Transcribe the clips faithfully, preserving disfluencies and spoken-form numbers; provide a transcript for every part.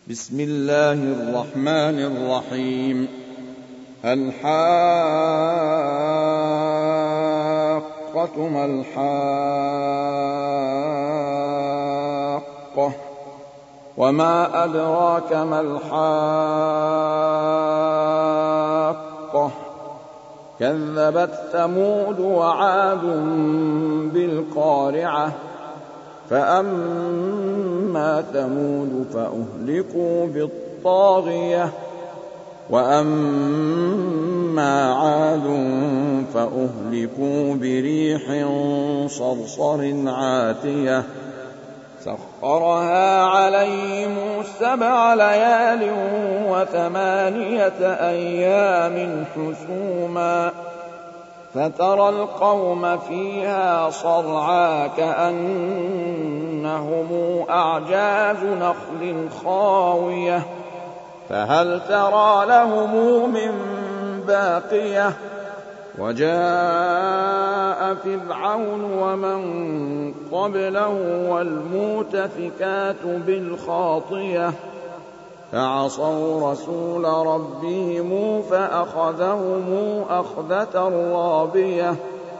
بسم الله الرحمن الرحيم. الحاقة ما الحاقة وما أدراك ما الحاقة كذبت ثمود وعاد بالقارعة فأما ثمود فأهلكوا بالطاغية وأما عاد فأهلكوا بريح صرصر عاتية سخرها عليهم سبع ليال وثمانية أيام حسوما فترى القوم فيها صرعى كأنهم أعجاز نخل خاوية فهل ترى لهم من باقية وجاء فرعون ومن قبله والمؤتفكات بالخاطية فعصوا رسول ربهم فأخذهم أخذة رابية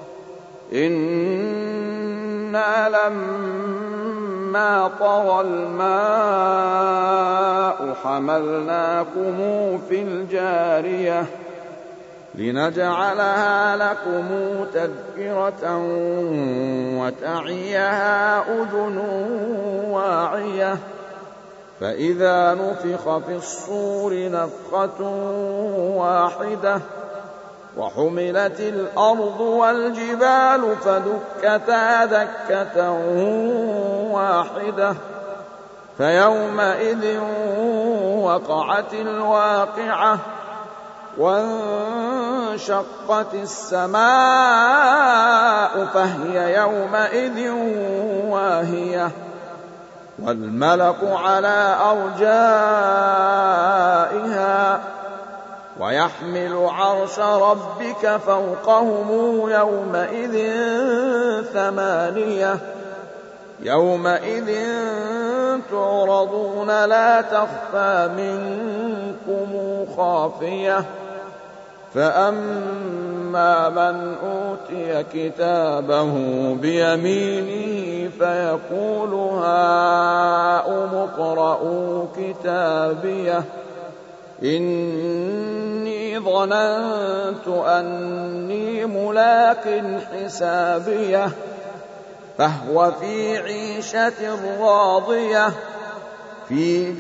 إنا لما طغى الماء حملناكم في الجارية لنجعلها لكم تذكرة وتعيها أذن واعية فإذا نفخ في الصور نفخة واحدة وحملت الأرض والجبال فدكتا دكة واحدة فيومئذ وقعت الواقعة وانشقت السماء فهي يومئذ واهية والملك على أرجائها ويحمل عرش ربك فوقهم يومئذ ثمانية يومئذ تعرضون لا تخفى منكم خافية فأما من أوتي كتابه بيمينه فيقول هاؤم اقرءوا كتابيه إني ظننت أني ملاق حسابيه فهو في عيشة راضية في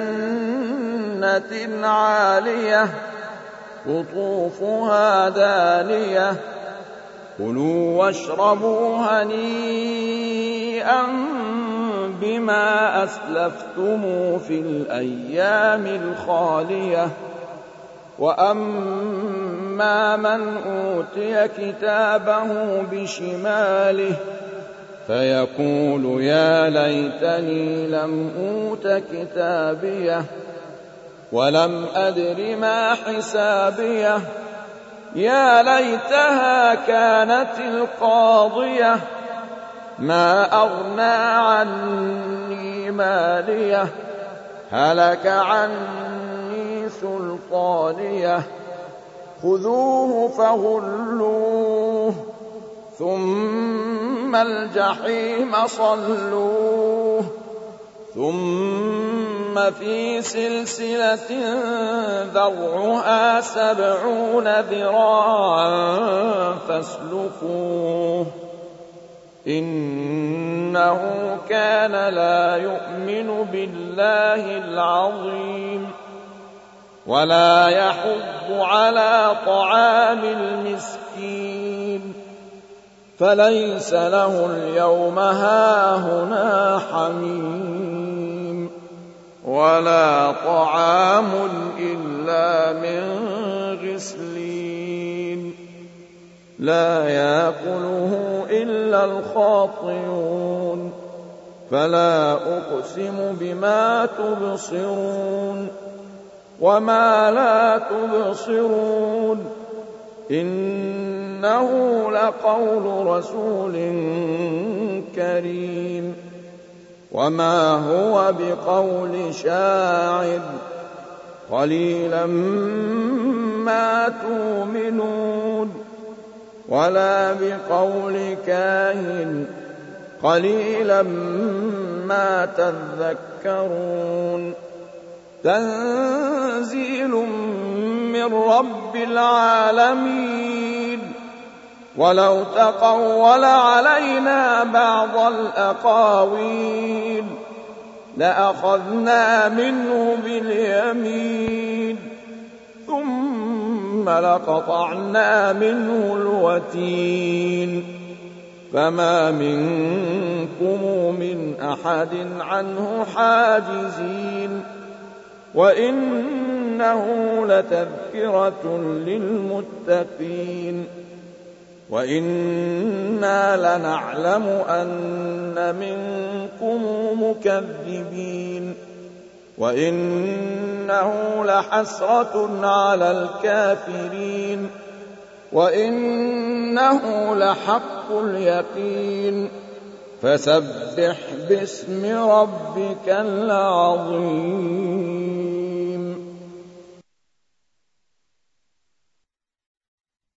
جنة عالية قطوفها دانية كلوا واشربوا هنيئا بما أسلفتم في الأيام الخالية وأما من أوتي كتابه بشماله فيقول يا ليتني لم أوت كتابيه ولم أدر ما حسابيه يا ليتها كانت القاضية ما أغنى عني ماليه هلك عني سلطانيه خذوه فغلوه ثم الجحيم صلوه ثم في سلسلة ذرعها سبعون ذراعا فاسلكوه إنه كان لا يؤمن بالله العظيم ولا يحض على طعام المسكين فليس له اليوم هاهنا حميم ولا طعام إلا من غسلين لا يأكله إلا الخاطئون فلا أقسم بما تبصرون وما لا تبصرون إنه لقول رسول كريم وما هو بقول شاعر قليلا ما تؤمنون ولا بقول كاهن قليلا ما تذكرون تنزيل من رب العالمين ولو تقول علينا بعض الأقاويل لأخذنا منه باليمين ثم لقطعنا منه الوتين فما منكم من أحد عنه حاجزين وإنه لتذكرة للمتقين وإنا لنعلم أن منكم مكذبين وإنه لحسرة على الكافرين وإنه لحق اليقين فسبح باسم ربك العظيم.